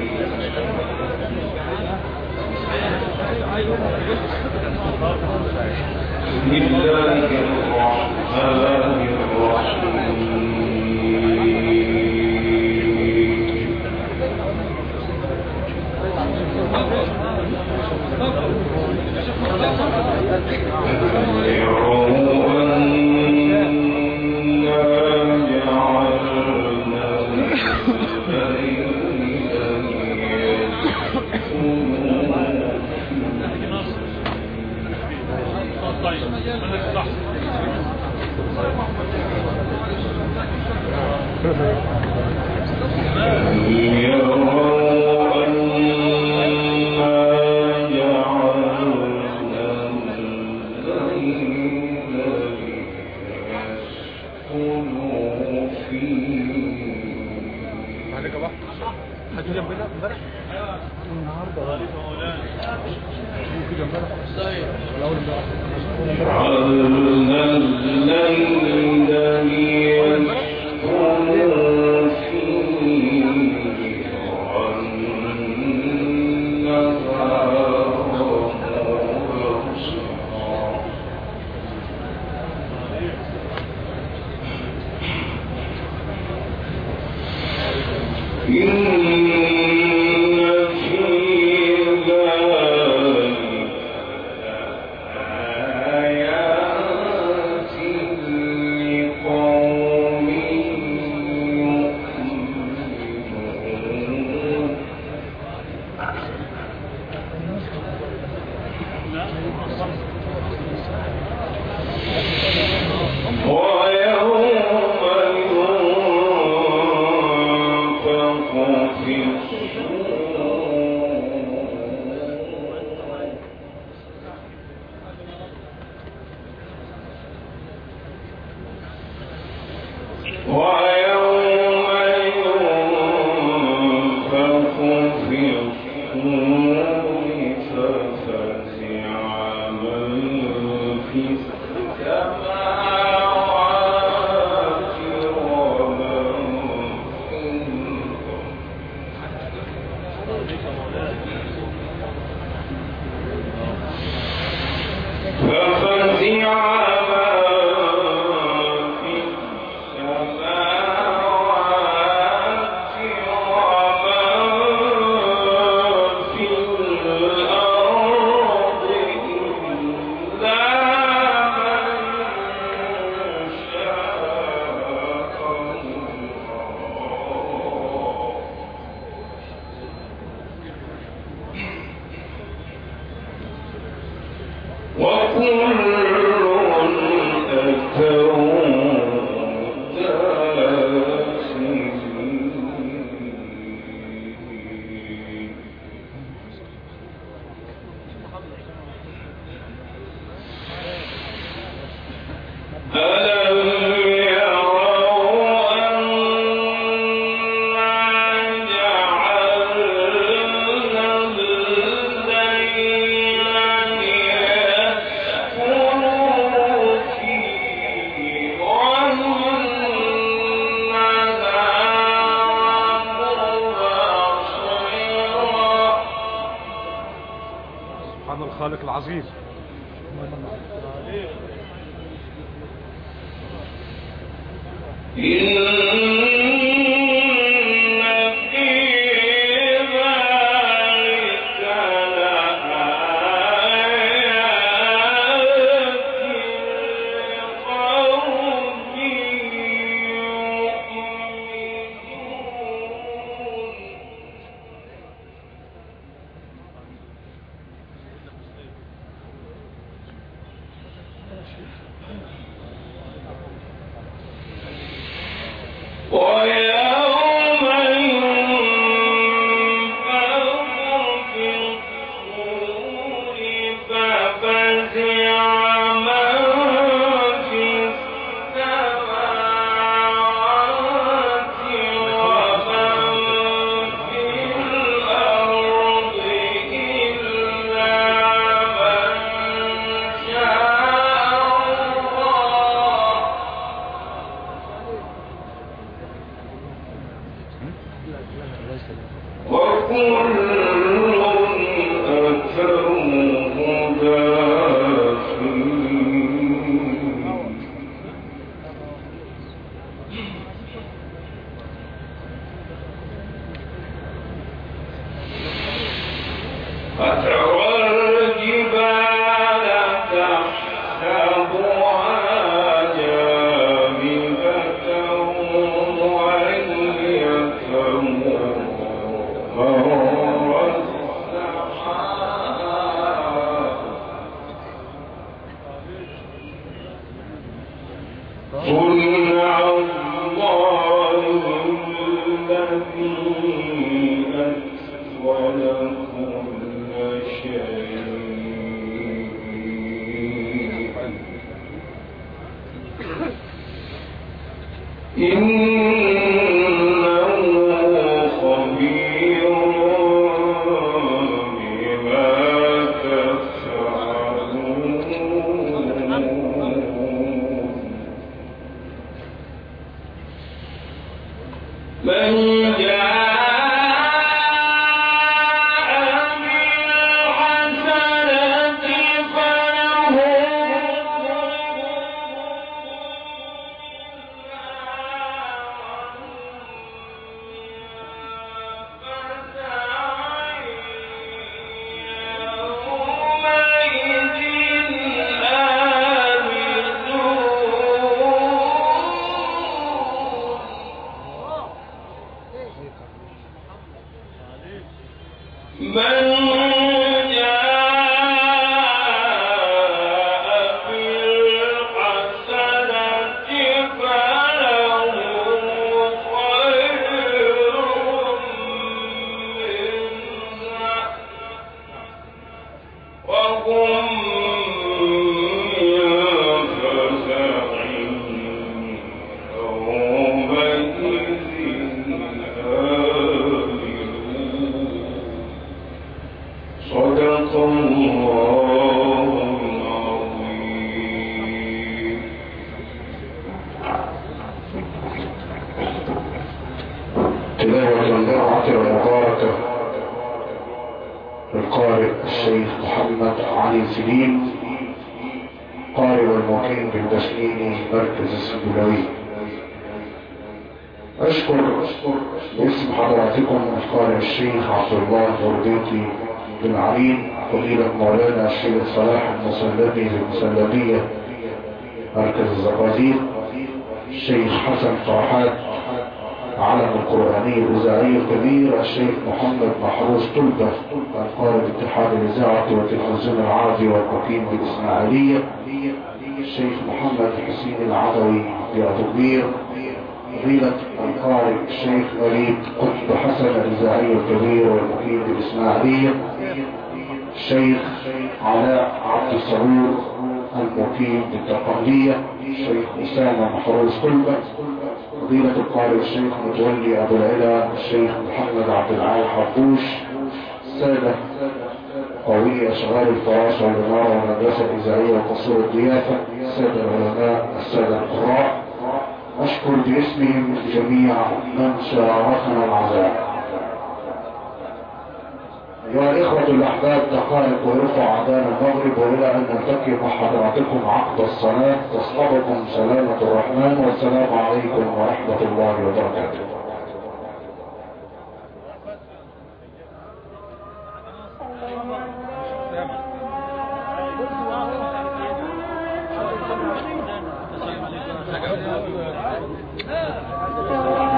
الخالق العظيم. القارئ الشيخ محمد علي سليم قارئ والمقيم بالبسليني مركز السنبلاوي. أشكر باسم حضراتكم القارئ الشيخ عبد الله برديتي بن علين فضيلة مولانا الشيخ صلاح المسلمي بالمسلمية مركز الزقازيق، الشيخ حسن فرحات علم القرآني الإذاعي الكبير، الشيخ محمد محروس طلبة القائد اتحاد الإذاعة والتلفزيون العربي والمقيم بالإسماعيلية، الشيخ محمد حسين العدوي بأبوكبير، فضيلة القارئ الشيخ وليد قطب حسن الإذاعي الكبير والمقيم بالإسماعيلية، الشيخ علاء عبد الصبور المقيم بالتقلية، الشيخ أسامة محروس طلبة، فضيلة القارئ الشيخ متولي أبو العلا، الشيخ محمد عبد العال حربوش، السادة قوية أشغال الفراشة والإمارة والمدرسة الإذاعية وقصور الضيافة، السادة العلماء، السادة القراء، أشكر باسمهم جميع من شاركنا العزاء. أيها الإخوة الأحباب، دقائق ويرفع أذان المغرب، وإلى أن نلتقي مع حضراتكم عقب الصلاة تصحبكم سلامة الرحمن، والسلام عليكم ورحمة الله وبركاته. Thank you.